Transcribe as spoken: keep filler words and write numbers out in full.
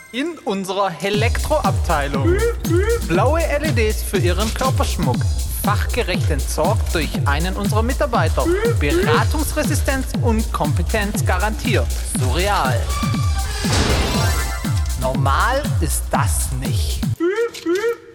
In unserer Elektroabteilung. Blaue L E Ds für Ihren Körperschmuck. Fachgerecht entsorgt durch einen unserer Mitarbeiter. Beratungsresistenz und Kompetenz garantiert. Surreal. Normal ist das nicht.